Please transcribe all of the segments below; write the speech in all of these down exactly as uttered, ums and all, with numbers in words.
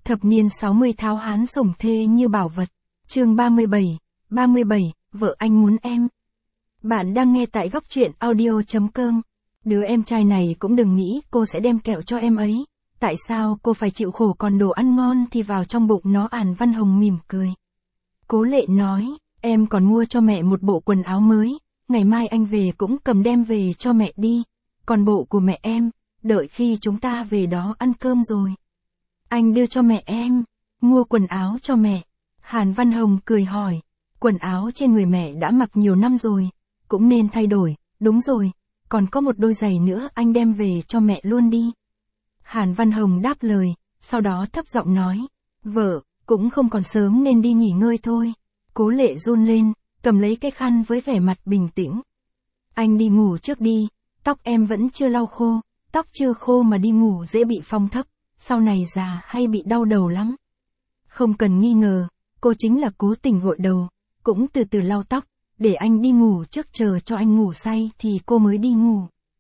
Thập niên sáu mươi tháo hán sủng thê như bảo vật. Chương ba mươi bảy, ba mươi bảy, vợ anh muốn em. Bạn đang nghe tại góc truyện audio chấm com. Đứa em trai này cũng đừng nghĩ cô sẽ đem kẹo cho em ấy. Tại sao cô phải chịu khổ còn đồ ăn ngon thì vào trong bụng nó. Hàn Văn Hồng mỉm cười. Cố Lệ nói, em còn mua cho mẹ một bộ quần áo mới, ngày mai anh về cũng cầm đem về cho mẹ đi. Còn bộ của mẹ em, đợi khi chúng ta về đó ăn cơm rồi. Anh đưa cho mẹ em, mua quần áo cho mẹ. Hàn Văn Hồng cười hỏi, quần áo trên người mẹ đã mặc nhiều năm rồi, cũng nên thay đổi, đúng rồi, còn có một đôi giày nữa anh đem về cho mẹ luôn đi. Hàn Văn Hồng đáp lời, sau đó thấp giọng nói, vợ, cũng không còn sớm nên đi nghỉ ngơi thôi. Cố Lệ run lên, cầm lấy cái khăn với vẻ mặt bình tĩnh. Anh đi ngủ trước đi, tóc em vẫn chưa lau khô, tóc chưa khô mà đi ngủ dễ bị phong thấp, sau này già hay bị đau đầu lắm. Không cần nghi ngờ, cô chính là cố tình gội đầu, cũng từ từ lau tóc, để anh đi ngủ trước, chờ cho anh ngủ say thì cô mới đi ngủ.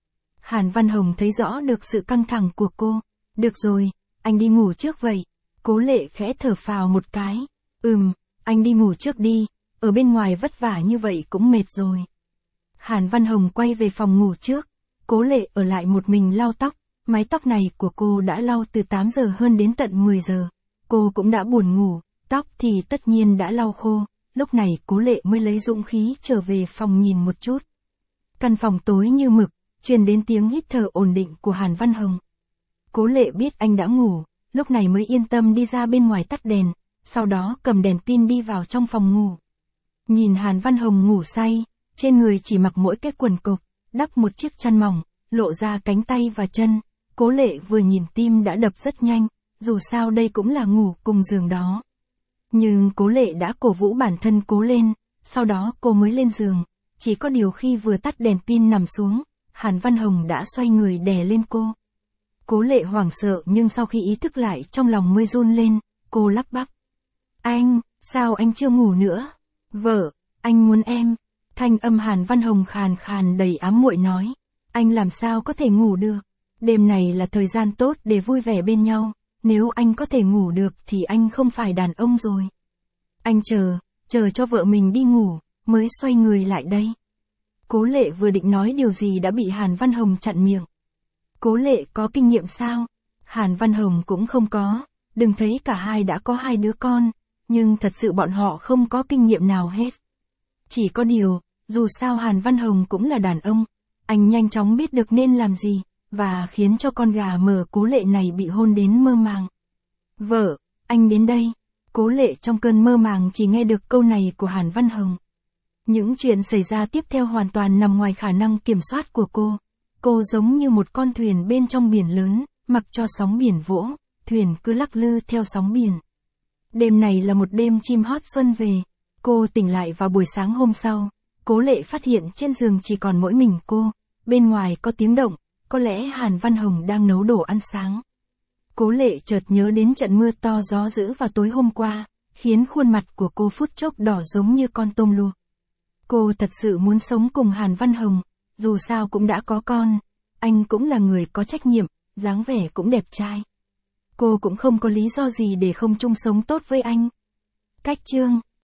Hàn Văn Hồng thấy rõ được sự căng thẳng của cô. Được rồi, anh đi ngủ trước vậy. Cố Lệ khẽ thở phào một cái. Ừm, anh đi ngủ trước đi, ở bên ngoài vất vả như vậy cũng mệt rồi. Hàn Văn Hồng quay về phòng ngủ trước. Cố Lệ ở lại một mình lau tóc. Mái tóc này của cô đã lau từ tám giờ hơn đến tận mười giờ. Cô cũng đã buồn ngủ, tóc thì tất nhiên đã lau khô. Lúc này Cố Lệ mới lấy dũng khí trở về phòng nhìn một chút. Căn phòng tối như mực, truyền đến tiếng hít thở ổn định của Hàn Văn Hồng. Cố Lệ biết anh đã ngủ, lúc này mới yên tâm đi ra bên ngoài tắt đèn, sau đó cầm đèn pin đi vào trong phòng ngủ. Nhìn Hàn Văn Hồng ngủ say, trên người chỉ mặc mỗi cái quần cộc, đắp một chiếc chăn mỏng, lộ ra cánh tay và chân. Cố Lệ vừa nhìn tim đã đập rất nhanh, dù sao đây cũng là ngủ cùng giường đó. Nhưng Cố Lệ đã cổ vũ bản thân cố lên, sau đó cô mới lên giường, chỉ có điều khi vừa tắt đèn pin nằm xuống, Hàn Văn Hồng đã xoay người đè lên cô. Cố Lệ hoảng sợ nhưng sau khi ý thức lại trong lòng mới run lên, cô lắp bắp. Anh, sao anh chưa ngủ nữa? Vợ, anh muốn em. Thanh âm Hàn Văn Hồng khàn khàn đầy ám muội nói. Anh làm sao có thể ngủ được? Đêm này là thời gian tốt để vui vẻ bên nhau, nếu anh có thể ngủ được thì anh không phải đàn ông rồi. Anh chờ, chờ cho vợ mình đi ngủ, mới xoay người lại đây. Cố Lệ vừa định nói điều gì đã bị Hàn Văn Hồng chặn miệng. Cố Lệ có kinh nghiệm sao? Hàn Văn Hồng cũng không có, đừng thấy cả hai đã có hai đứa con, nhưng thật sự bọn họ không có kinh nghiệm nào hết. Chỉ có điều, dù sao Hàn Văn Hồng cũng là đàn ông, anh nhanh chóng biết được nên làm gì, và khiến cho con gà mờ Cố Lệ này bị hôn đến mơ màng. Vợ, anh đến đây. Cố Lệ trong cơn mơ màng chỉ nghe được câu này của Hàn Văn Hồng. Những chuyện xảy ra tiếp theo hoàn toàn nằm ngoài khả năng kiểm soát của cô. Cô giống như một con thuyền bên trong biển lớn, mặc cho sóng biển vỗ, thuyền cứ lắc lư theo sóng biển. Đêm này là một đêm chim hót xuân về. Cô tỉnh lại vào buổi sáng hôm sau. Cố Lệ phát hiện trên giường chỉ còn mỗi mình cô. Bên ngoài có tiếng động, có lẽ Hàn Văn Hồng đang nấu đồ ăn sáng. Cố Lệ chợt nhớ đến trận mưa to gió dữ vào tối hôm qua, khiến khuôn mặt của cô phút chốc đỏ giống như con tôm luộc. Cô thật sự muốn sống cùng Hàn Văn Hồng, dù sao cũng đã có con, anh cũng là người có trách nhiệm, dáng vẻ cũng đẹp trai. Cô cũng không có lý do gì để không chung sống tốt với anh. Cách chương